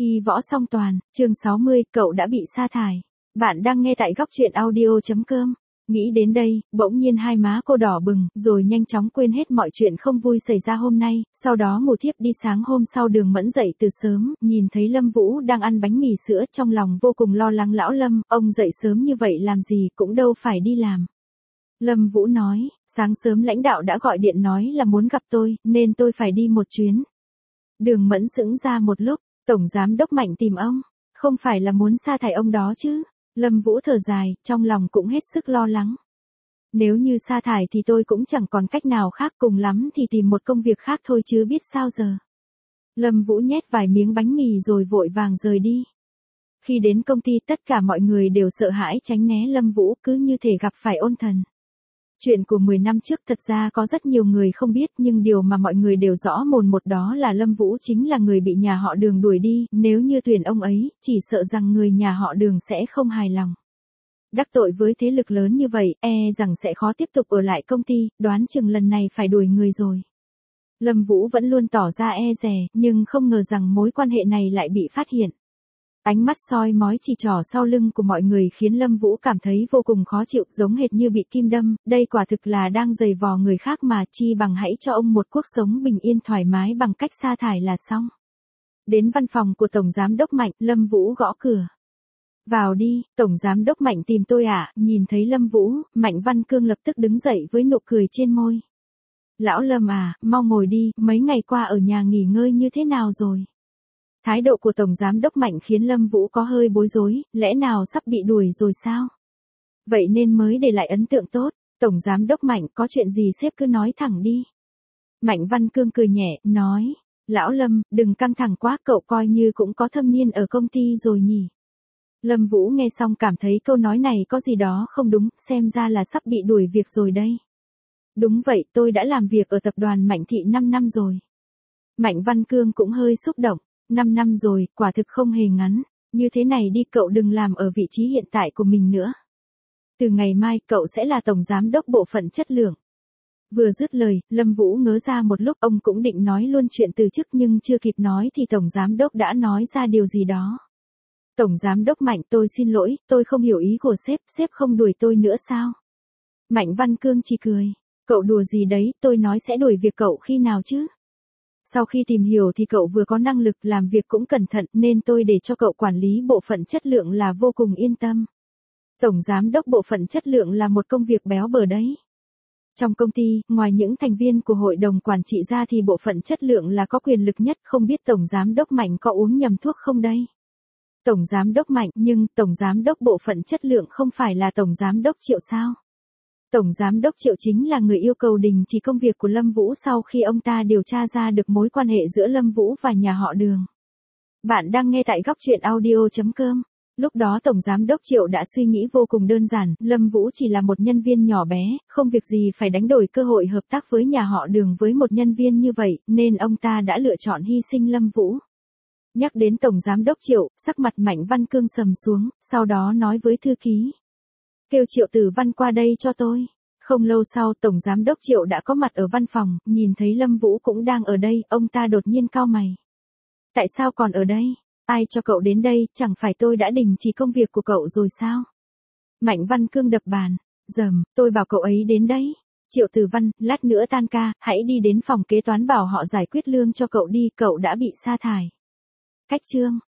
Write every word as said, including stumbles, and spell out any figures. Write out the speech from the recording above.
Y võ song toàn, chương sáu mươi, cậu đã bị sa thải. Bạn đang nghe tại góc truyện audio chấm com. Nghĩ đến đây, bỗng nhiên hai má cô đỏ bừng, rồi nhanh chóng quên hết mọi chuyện không vui xảy ra hôm nay, sau đó ngủ thiếp đi. Sáng hôm sau Đường Mẫn dậy từ sớm, nhìn thấy Lâm Vũ đang ăn bánh mì sữa, trong lòng vô cùng lo lắng. Lão Lâm, ông dậy sớm như vậy làm gì, cũng đâu phải đi làm. Lâm Vũ nói, sáng sớm lãnh đạo đã gọi điện nói là muốn gặp tôi, nên tôi phải đi một chuyến. Đường Mẫn sững ra một lúc, Tổng Giám Đốc Mạnh tìm ông, không phải là muốn sa thải ông đó chứ? Lâm Vũ thở dài, trong lòng cũng hết sức lo lắng. Nếu như sa thải thì tôi cũng chẳng còn cách nào khác, cùng lắm thì tìm một công việc khác thôi chứ biết sao giờ. Lâm Vũ nhét vài miếng bánh mì rồi vội vàng rời đi. Khi đến công ty tất cả mọi người đều sợ hãi tránh né Lâm Vũ, cứ như thể gặp phải ôn thần. Chuyện của mười năm trước thật ra có rất nhiều người không biết, nhưng điều mà mọi người đều rõ mồn một đó là Lâm Vũ chính là người bị nhà họ Đường đuổi đi, nếu như tuyển ông ấy, chỉ sợ rằng người nhà họ Đường sẽ không hài lòng. Đắc tội với thế lực lớn như vậy, e rằng sẽ khó tiếp tục ở lại công ty, đoán chừng lần này phải đuổi người rồi. Lâm Vũ vẫn luôn tỏ ra e dè, nhưng không ngờ rằng mối quan hệ này lại bị phát hiện. Ánh mắt soi mói chỉ trỏ sau lưng của mọi người khiến Lâm Vũ cảm thấy vô cùng khó chịu, giống hệt như bị kim đâm, đây quả thực là đang giày vò người khác mà, chi bằng hãy cho ông một cuộc sống bình yên thoải mái bằng cách sa thải là xong. Đến văn phòng của Tổng Giám Đốc Mạnh, Lâm Vũ gõ cửa. Vào đi, Tổng Giám Đốc Mạnh tìm tôi à? Nhìn thấy Lâm Vũ, Mạnh Văn Cương lập tức đứng dậy với nụ cười trên môi. Lão Lâm à, mau ngồi đi, mấy ngày qua ở nhà nghỉ ngơi như thế nào rồi? Thái độ của Tổng Giám Đốc Mạnh khiến Lâm Vũ có hơi bối rối, lẽ nào sắp bị đuổi rồi sao? Vậy nên mới để lại ấn tượng tốt. Tổng Giám Đốc Mạnh, có chuyện gì sếp cứ nói thẳng đi. Mạnh Văn Cương cười nhẹ, nói, Lão Lâm, đừng căng thẳng quá, cậu coi như cũng có thâm niên ở công ty rồi nhỉ. Lâm Vũ nghe xong cảm thấy câu nói này có gì đó không đúng, xem ra là sắp bị đuổi việc rồi đây. Đúng vậy, tôi đã làm việc ở tập đoàn Mạnh Thị năm năm rồi. Mạnh Văn Cương cũng hơi xúc động. năm năm rồi, quả thực không hề ngắn. Như thế này đi, cậu đừng làm ở vị trí hiện tại của mình nữa. Từ ngày mai, cậu sẽ là Tổng Giám Đốc Bộ phận Chất lượng. Vừa dứt lời, Lâm Vũ ngớ ra một lúc, ông cũng định nói luôn chuyện từ chức nhưng chưa kịp nói thì Tổng Giám Đốc đã nói ra điều gì đó. Tổng Giám Đốc Mạnh, tôi xin lỗi, tôi không hiểu ý của sếp, sếp không đuổi tôi nữa sao? Mạnh Văn Cương chỉ cười. Cậu đùa gì đấy, tôi nói sẽ đuổi việc cậu khi nào chứ? Sau khi tìm hiểu thì cậu vừa có năng lực, làm việc cũng cẩn thận, nên tôi để cho cậu quản lý bộ phận chất lượng là vô cùng yên tâm. Tổng Giám Đốc Bộ phận Chất lượng là một công việc béo bở đấy. Trong công ty, ngoài những thành viên của hội đồng quản trị ra thì bộ phận chất lượng là có quyền lực nhất, không biết Tổng Giám Đốc Mạnh có uống nhầm thuốc không đây? Tổng Giám Đốc Mạnh, nhưng Tổng Giám Đốc Bộ phận Chất lượng không phải là Tổng Giám Đốc Triệu sao? Tổng Giám Đốc Triệu chính là người yêu cầu đình chỉ công việc của Lâm Vũ sau khi ông ta điều tra ra được mối quan hệ giữa Lâm Vũ và nhà họ Đường. Bạn đang nghe tại góc truyện audio chấm com. Lúc đó Tổng Giám Đốc Triệu đã suy nghĩ vô cùng đơn giản, Lâm Vũ chỉ là một nhân viên nhỏ bé, không việc gì phải đánh đổi cơ hội hợp tác với nhà họ Đường với một nhân viên như vậy, nên ông ta đã lựa chọn hy sinh Lâm Vũ. Nhắc đến Tổng Giám Đốc Triệu, sắc mặt Mạnh Văn Cương sầm xuống, sau đó nói với thư ký. Kêu Triệu Tử Văn qua đây cho tôi. Không lâu sau, Tổng Giám Đốc Triệu đã có mặt ở văn phòng, nhìn thấy Lâm Vũ cũng đang ở đây, ông ta đột nhiên cau mày. Tại sao còn ở đây? Ai cho cậu đến đây, chẳng phải tôi đã đình chỉ công việc của cậu rồi sao? Mạnh Văn Cương đập bàn. Dầm, tôi bảo cậu ấy đến đấy. Triệu Tử Văn, lát nữa tan ca, hãy đi đến phòng kế toán bảo họ giải quyết lương cho cậu đi, cậu đã bị sa thải. Cách chương.